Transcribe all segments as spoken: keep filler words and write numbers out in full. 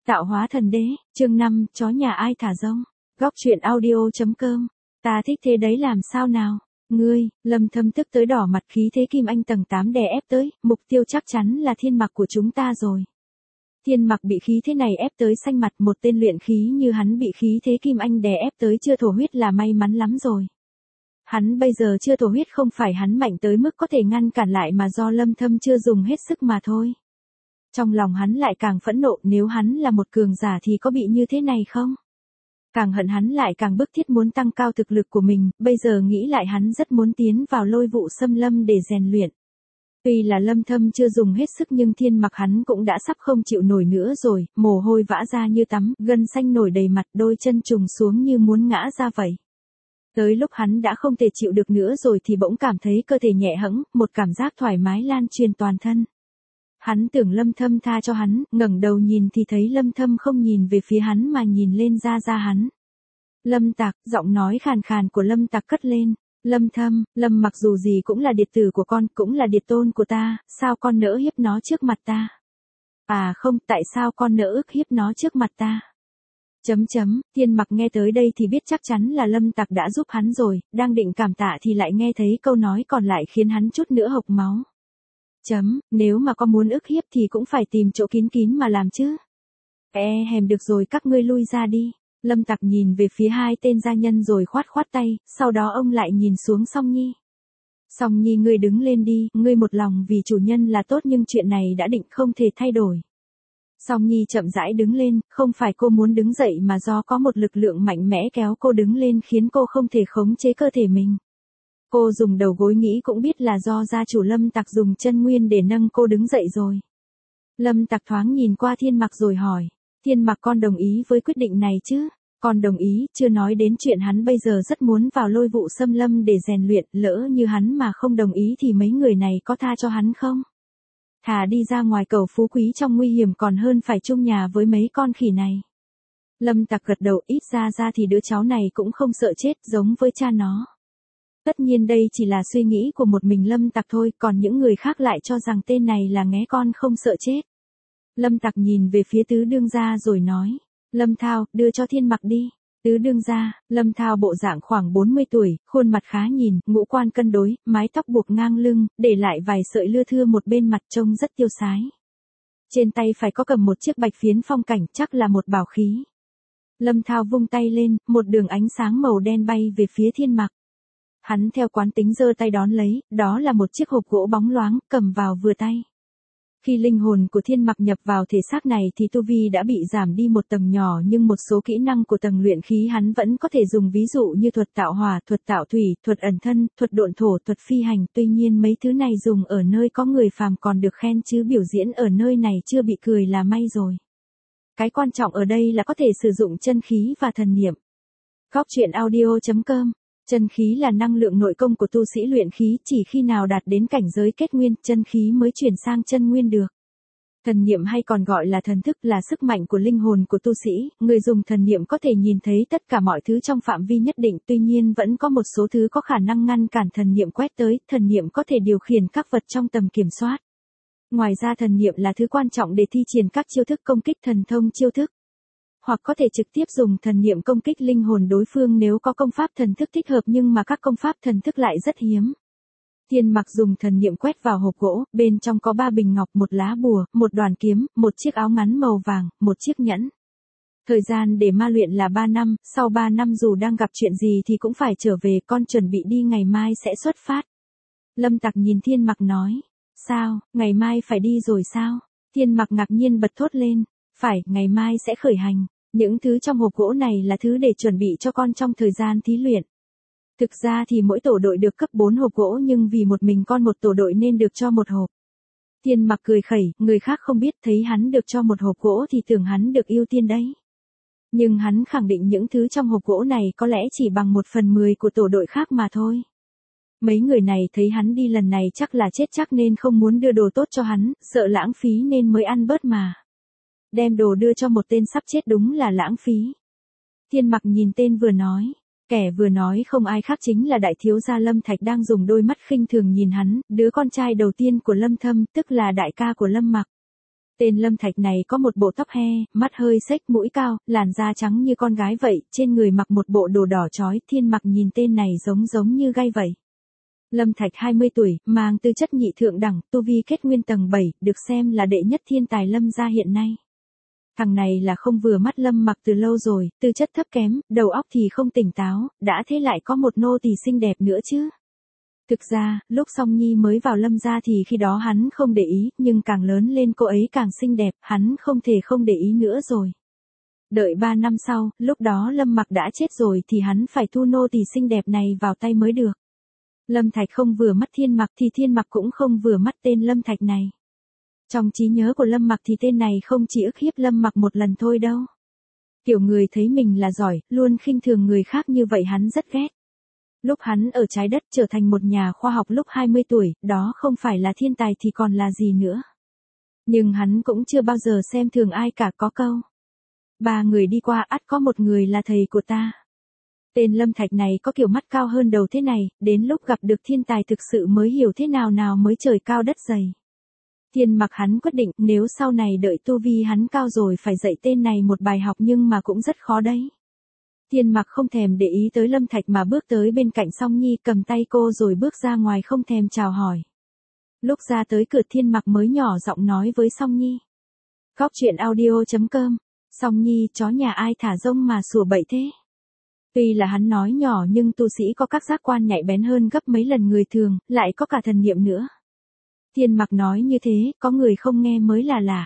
Tạo hóa thần đế, chương năm, chó nhà ai thả rông. Góc truyện audio chấm com. Ta thích thế đấy làm sao nào? Ngươi, Lâm Thâm tức tới đỏ mặt, khí thế Kim Anh tầng tám đè ép tới, mục tiêu chắc chắn là thiên mặc của chúng ta rồi. Thiên mặc bị khí thế này ép tới xanh mặt, một tên luyện khí như hắn bị khí thế Kim Anh đè ép tới chưa thổ huyết là may mắn lắm rồi. Hắn bây giờ chưa thổ huyết không phải hắn mạnh tới mức có thể ngăn cản lại mà do Lâm Thâm chưa dùng hết sức mà thôi. Trong lòng hắn lại càng phẫn nộ, nếu hắn là một cường giả thì có bị như thế này không? Càng hận hắn lại càng bức thiết muốn tăng cao thực lực của mình, bây giờ nghĩ lại hắn rất muốn tiến vào lôi vụ xâm lâm để rèn luyện. Tuy là Lâm Thâm chưa dùng hết sức nhưng thiên mặc hắn cũng đã sắp không chịu nổi nữa rồi, mồ hôi vã ra như tắm, gân xanh nổi đầy mặt, đôi chân trùng xuống như muốn ngã ra vậy. Tới lúc hắn đã không thể chịu được nữa rồi thì bỗng cảm thấy cơ thể nhẹ hẫng, một cảm giác thoải mái lan truyền toàn thân. Hắn tưởng Lâm Thâm tha cho hắn, ngẩng đầu nhìn thì thấy Lâm Thâm không nhìn về phía hắn mà nhìn lên da da hắn. Lâm Tạc, giọng nói khàn khàn của Lâm Tạc cất lên. Lâm Thâm, Lâm mặc dù gì cũng là điệt tử của con, cũng là điệt tôn của ta, sao con nỡ hiếp nó trước mặt ta? À không, tại sao con nỡ ức hiếp nó trước mặt ta? Chấm chấm, Thiên mặc nghe tới đây thì biết chắc chắn là Lâm Tạc đã giúp hắn rồi, đang định cảm tạ thì lại nghe thấy câu nói còn lại khiến hắn chút nữa hộc máu. Chấm, nếu mà có muốn ức hiếp thì cũng phải tìm chỗ kín kín mà làm chứ. E hèm được rồi, các ngươi lui ra đi. Lâm Tạc nhìn về phía hai tên gia nhân rồi khoát khoát tay, sau đó ông lại nhìn xuống Song Nhi. Song Nhi, ngươi đứng lên đi, ngươi một lòng vì chủ nhân là tốt nhưng chuyện này đã định không thể thay đổi. Song Nhi chậm rãi đứng lên, không phải cô muốn đứng dậy mà do có một lực lượng mạnh mẽ kéo cô đứng lên khiến cô không thể khống chế cơ thể mình. Cô dùng đầu gối nghĩ cũng biết là do gia chủ Lâm Tạc dùng chân nguyên để nâng cô đứng dậy rồi. Lâm Tạc thoáng nhìn qua Thiên mặc rồi hỏi, Thiên mặc, con đồng ý với quyết định này chứ? Con đồng ý, chưa nói đến chuyện hắn bây giờ rất muốn vào lôi vụ xâm lâm để rèn luyện, lỡ như hắn mà không đồng ý thì mấy người này có tha cho hắn không? Thà đi ra ngoài cầu phú quý trong nguy hiểm còn hơn phải chung nhà với mấy con khỉ này. Lâm Tạc gật đầu, ít ra ra thì đứa cháu này cũng không sợ chết giống với cha nó. Tất nhiên đây chỉ là suy nghĩ của một mình Lâm Tạc thôi, còn những người khác lại cho rằng tên này là nghé con không sợ chết. Lâm Tạc nhìn về phía tứ đương gia rồi nói, Lâm Thao, đưa cho Thiên mặc đi. Tứ đương gia, Lâm Thao bộ dạng khoảng bốn mươi tuổi, khuôn mặt khá nhìn, ngũ quan cân đối, mái tóc buộc ngang lưng, để lại vài sợi lưa thưa một bên mặt trông rất tiêu sái. Trên tay phải có cầm một chiếc bạch phiến phong cảnh, chắc là một bảo khí. Lâm Thao vung tay lên, một đường ánh sáng màu đen bay về phía Thiên mặc. Hắn theo quán tính giơ tay đón lấy, đó là một chiếc hộp gỗ bóng loáng, cầm vào vừa tay. Khi linh hồn của Thiên mặc nhập vào thể xác này thì tu vi đã bị giảm đi một tầng nhỏ nhưng một số kỹ năng của tầng luyện khí hắn vẫn có thể dùng, ví dụ như thuật tạo hỏa, thuật tạo thủy, thuật ẩn thân, thuật độn thổ, thuật phi hành. Tuy nhiên mấy thứ này dùng ở nơi có người phàm còn được khen chứ biểu diễn ở nơi này chưa bị cười là may rồi. Cái quan trọng ở đây là có thể sử dụng chân khí và thần niệm. Góc truyện audio chấm com. Chân khí là năng lượng nội công của tu sĩ luyện khí, chỉ khi nào đạt đến cảnh giới kết nguyên, chân khí mới chuyển sang chân nguyên được. Thần niệm hay còn gọi là thần thức là sức mạnh của linh hồn của tu sĩ, người dùng thần niệm có thể nhìn thấy tất cả mọi thứ trong phạm vi nhất định, tuy nhiên vẫn có một số thứ có khả năng ngăn cản thần niệm quét tới, thần niệm có thể điều khiển các vật trong tầm kiểm soát. Ngoài ra thần niệm là thứ quan trọng để thi triển các chiêu thức công kích thần thông chiêu thức. Hoặc có thể trực tiếp dùng thần niệm công kích linh hồn đối phương nếu có công pháp thần thức thích hợp nhưng mà các công pháp thần thức lại rất hiếm. Thiên mặc dùng thần niệm quét vào hộp gỗ, bên trong có ba bình ngọc, một lá bùa, một đoàn kiếm, một chiếc áo ngắn màu vàng, một chiếc nhẫn. Thời gian để ma luyện là ba năm, sau ba năm dù đang gặp chuyện gì thì cũng phải trở về, con chuẩn bị đi ngày mai sẽ xuất phát. Lâm Tạc nhìn Thiên mặc nói, sao, ngày mai phải đi rồi sao? Thiên mặc ngạc nhiên bật thốt lên, phải, ngày mai sẽ khởi hành. Những thứ trong hộp gỗ này là thứ để chuẩn bị cho con trong thời gian thí luyện. Thực ra thì mỗi tổ đội được cấp bốn hộp gỗ nhưng vì một mình con một tổ đội nên được cho một hộp. Thiên mặc cười khẩy, người khác không biết, thấy hắn được cho một hộp gỗ thì tưởng hắn được ưu tiên đấy. Nhưng hắn khẳng định những thứ trong hộp gỗ này có lẽ chỉ bằng một phần mười của tổ đội khác mà thôi. Mấy người này thấy hắn đi lần này chắc là chết chắc nên không muốn đưa đồ tốt cho hắn, sợ lãng phí nên mới ăn bớt mà. Đem đồ đưa cho một tên sắp chết đúng là lãng phí. Thiên mặc nhìn tên vừa nói, kẻ vừa nói không ai khác chính là đại thiếu gia Lâm Thạch đang dùng đôi mắt khinh thường nhìn hắn, đứa con trai đầu tiên của Lâm Thâm, tức là đại ca của Lâm Mặc. Tên Lâm Thạch này có một bộ tóc he, mắt hơi xếch, mũi cao, làn da trắng như con gái vậy, trên người mặc một bộ đồ đỏ chói, Thiên Mặc nhìn tên này giống giống như gai vậy. Lâm Thạch hai mươi tuổi, mang tư chất nhị thượng đẳng, tu vi kết nguyên tầng bảy, được xem là đệ nhất thiên tài Lâm gia hiện nay. Thằng này là không vừa mắt Lâm Mặc từ lâu rồi, tư chất thấp kém, đầu óc thì không tỉnh táo, đã thế lại có một nô tỳ xinh đẹp nữa chứ. Thực ra, lúc Song Nhi mới vào Lâm gia thì khi đó hắn không để ý, nhưng càng lớn lên cô ấy càng xinh đẹp, hắn không thể không để ý nữa rồi. Đợi ba năm sau, lúc đó Lâm Mặc đã chết rồi thì hắn phải thu nô tỳ xinh đẹp này vào tay mới được. Lâm Thạch không vừa mắt Thiên Mặc thì Thiên Mặc cũng không vừa mắt tên Lâm Thạch này. Trong trí nhớ của Lâm Mặc thì tên này không chỉ ức hiếp Lâm Mặc một lần thôi đâu. Kiểu người thấy mình là giỏi, luôn khinh thường người khác như vậy hắn rất ghét. Lúc hắn ở trái đất trở thành một nhà khoa học lúc hai mươi tuổi, đó không phải là thiên tài thì còn là gì nữa. Nhưng hắn cũng chưa bao giờ xem thường ai cả, có câu. Ba người đi qua ắt có một người là thầy của ta. Tên Lâm Thạch này có kiểu mắt cao hơn đầu thế này, đến lúc gặp được thiên tài thực sự mới hiểu thế nào nào mới trời cao đất dày. Thiên Mặc hắn quyết định nếu sau này đợi tu vi hắn cao rồi phải dạy tên này một bài học nhưng mà cũng rất khó đấy. Thiên Mặc không thèm để ý tới Lâm Thạch mà bước tới bên cạnh Song Nhi cầm tay cô rồi bước ra ngoài không thèm chào hỏi. Lúc ra tới cửa Thiên Mặc mới nhỏ giọng nói với Song Nhi. Góc truyện audio chấm com. Song Nhi, chó nhà ai thả rông mà sủa bậy thế? Tuy là hắn nói nhỏ nhưng tu sĩ có các giác quan nhạy bén hơn gấp mấy lần người thường, lại có cả thần niệm nữa. Thiên Mặc nói như thế, có người không nghe mới là lạ.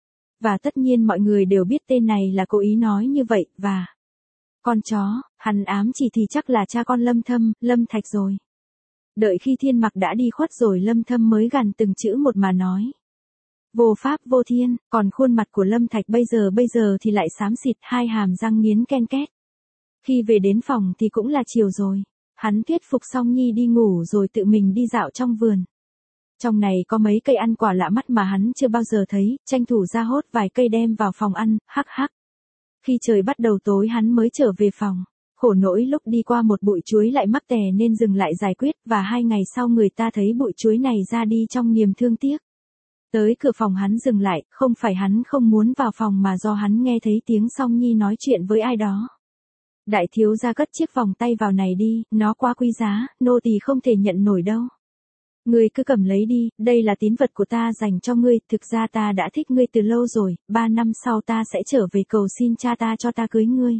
Và tất nhiên mọi người đều biết tên này là cố ý nói như vậy, và... Con chó, hắn ám chỉ thì chắc là cha con Lâm Thâm, Lâm Thạch rồi. Đợi khi Thiên Mặc đã đi khuất rồi Lâm Thâm mới gằn từng chữ một mà nói. Vô pháp vô thiên, còn khuôn mặt của Lâm Thạch bây giờ bây giờ thì lại xám xịt, hai hàm răng nghiến ken két. Khi về đến phòng thì cũng là chiều rồi. Hắn thuyết phục Song Nhi đi ngủ rồi tự mình đi dạo trong vườn. Trong này có mấy cây ăn quả lạ mắt mà hắn chưa bao giờ thấy, tranh thủ ra hốt vài cây đem vào phòng ăn, hắc hắc. Khi trời bắt đầu tối hắn mới trở về phòng. Khổ nỗi lúc đi qua một bụi chuối lại mắc tè nên dừng lại giải quyết và hai ngày sau người ta thấy bụi chuối này ra đi trong niềm thương tiếc. Tới cửa phòng hắn dừng lại, không phải hắn không muốn vào phòng mà do hắn nghe thấy tiếng Song Nhi nói chuyện với ai đó. Đại thiếu gia cất chiếc vòng tay vào này đi, nó quá quý giá, nô tỳ không thể nhận nổi đâu. Ngươi cứ cầm lấy đi, đây là tín vật của ta dành cho ngươi, thực ra ta đã thích ngươi từ lâu rồi, ba năm sau ta sẽ trở về cầu xin cha ta cho ta cưới ngươi.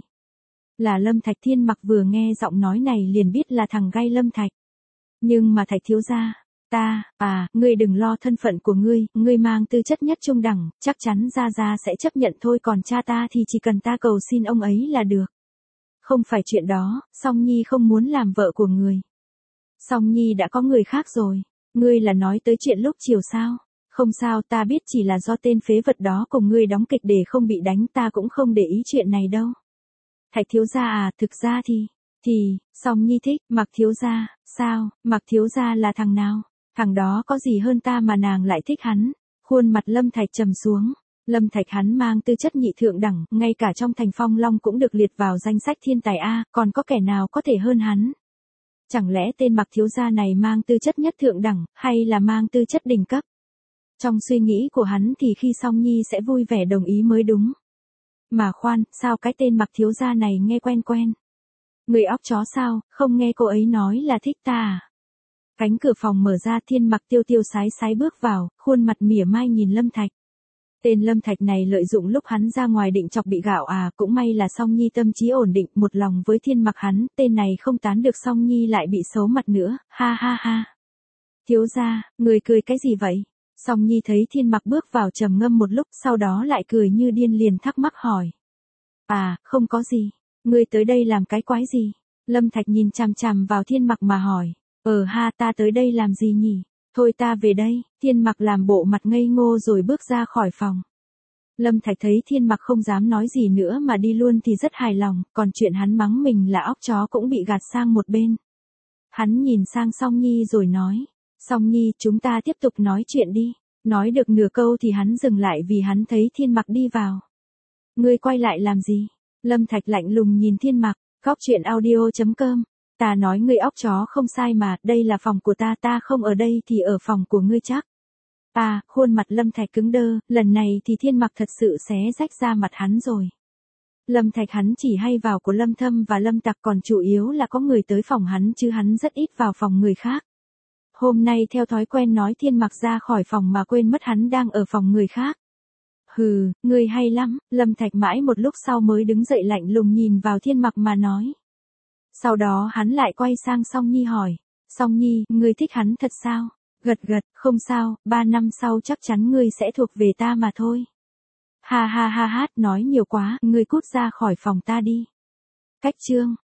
Là Lâm Thạch. Thiên Mặc vừa nghe giọng nói này liền biết là thằng gai Lâm Thạch. Nhưng mà Thạch thiếu gia, ta, à, ngươi đừng lo thân phận của ngươi, ngươi mang tư chất nhất trung đẳng, chắc chắn gia gia sẽ chấp nhận thôi, còn cha ta thì chỉ cần ta cầu xin ông ấy là được. Không phải chuyện đó, Song Nhi không muốn làm vợ của người. Song Nhi đã có người khác rồi. Ngươi là nói tới chuyện lúc chiều sao? Không sao, ta biết chỉ là do tên phế vật đó cùng ngươi đóng kịch để không bị đánh, ta cũng không để ý chuyện này đâu. Thạch thiếu gia à, thực ra thì, thì, Song Nhi thích, Mặc thiếu gia, sao, Mặc thiếu gia là thằng nào? Thằng đó có gì hơn ta mà nàng lại thích hắn? Khuôn mặt Lâm Thạch trầm xuống. Lâm Thạch hắn mang tư chất nhị thượng đẳng, ngay cả trong thành Phong Long cũng được liệt vào danh sách thiên tài A, còn có kẻ nào có thể hơn hắn? Chẳng lẽ tên Mặc thiếu gia này mang tư chất nhất thượng đẳng, hay là mang tư chất đỉnh cấp? Trong suy nghĩ của hắn thì khi Song Nhi sẽ vui vẻ đồng ý mới đúng. Mà khoan, sao cái tên Mặc thiếu gia này nghe quen quen? Người óc chó sao, không nghe cô ấy nói là thích ta à? Cánh cửa phòng mở ra, Thiên Mặc tiêu tiêu sái sái bước vào, khuôn mặt mỉa mai nhìn Lâm Thạch. Tên Lâm Thạch này lợi dụng lúc hắn ra ngoài định chọc bị gạo à, cũng may là Song Nhi tâm trí ổn định, một lòng với Thiên Mặc hắn, tên này không tán được Song Nhi lại bị xấu mặt nữa, ha ha ha. Thiếu gia, người cười cái gì vậy? Song Nhi thấy Thiên Mặc bước vào trầm ngâm một lúc, sau đó lại cười như điên liền thắc mắc hỏi. À, không có gì, ngươi tới đây làm cái quái gì? Lâm Thạch nhìn chằm chằm vào Thiên Mặc mà hỏi. Ờ ha, ta tới đây làm gì nhỉ? Thôi ta về đây. Thiên Mặc làm bộ mặt ngây ngô rồi bước ra khỏi phòng. Lâm Thạch thấy Thiên Mặc không dám nói gì nữa mà đi luôn thì rất hài lòng, còn chuyện hắn mắng mình là óc chó cũng bị gạt sang một bên. Hắn nhìn sang Song Nhi rồi nói. Song Nhi, chúng ta tiếp tục nói chuyện đi. Nói được nửa câu thì hắn dừng lại vì hắn thấy Thiên Mặc đi vào. Ngươi quay lại làm gì? Lâm Thạch lạnh lùng nhìn Thiên Mặc. Góc truyện audio chấm com. Ta nói ngươi óc chó không sai mà, đây là phòng của ta, ta không ở đây thì ở phòng của ngươi chắc. À, khuôn mặt Lâm Thạch cứng đơ, lần này thì Thiên Mặc thật sự xé rách ra mặt hắn rồi. Lâm Thạch hắn chỉ hay vào của Lâm Thâm và Lâm Tặc, còn chủ yếu là có người tới phòng hắn chứ hắn rất ít vào phòng người khác. Hôm nay theo thói quen nói Thiên Mặc ra khỏi phòng mà quên mất hắn đang ở phòng người khác. Hừ, ngươi hay lắm, Lâm Thạch mãi một lúc sau mới đứng dậy lạnh lùng nhìn vào Thiên Mặc mà nói. Sau đó hắn lại quay sang Song Nhi hỏi, Song Nhi, ngươi thích hắn thật sao? Gật gật, không sao, ba năm sau chắc chắn ngươi sẽ thuộc về ta mà thôi. Ha ha ha hát, nói nhiều quá, ngươi cút ra khỏi phòng ta đi. Cách chương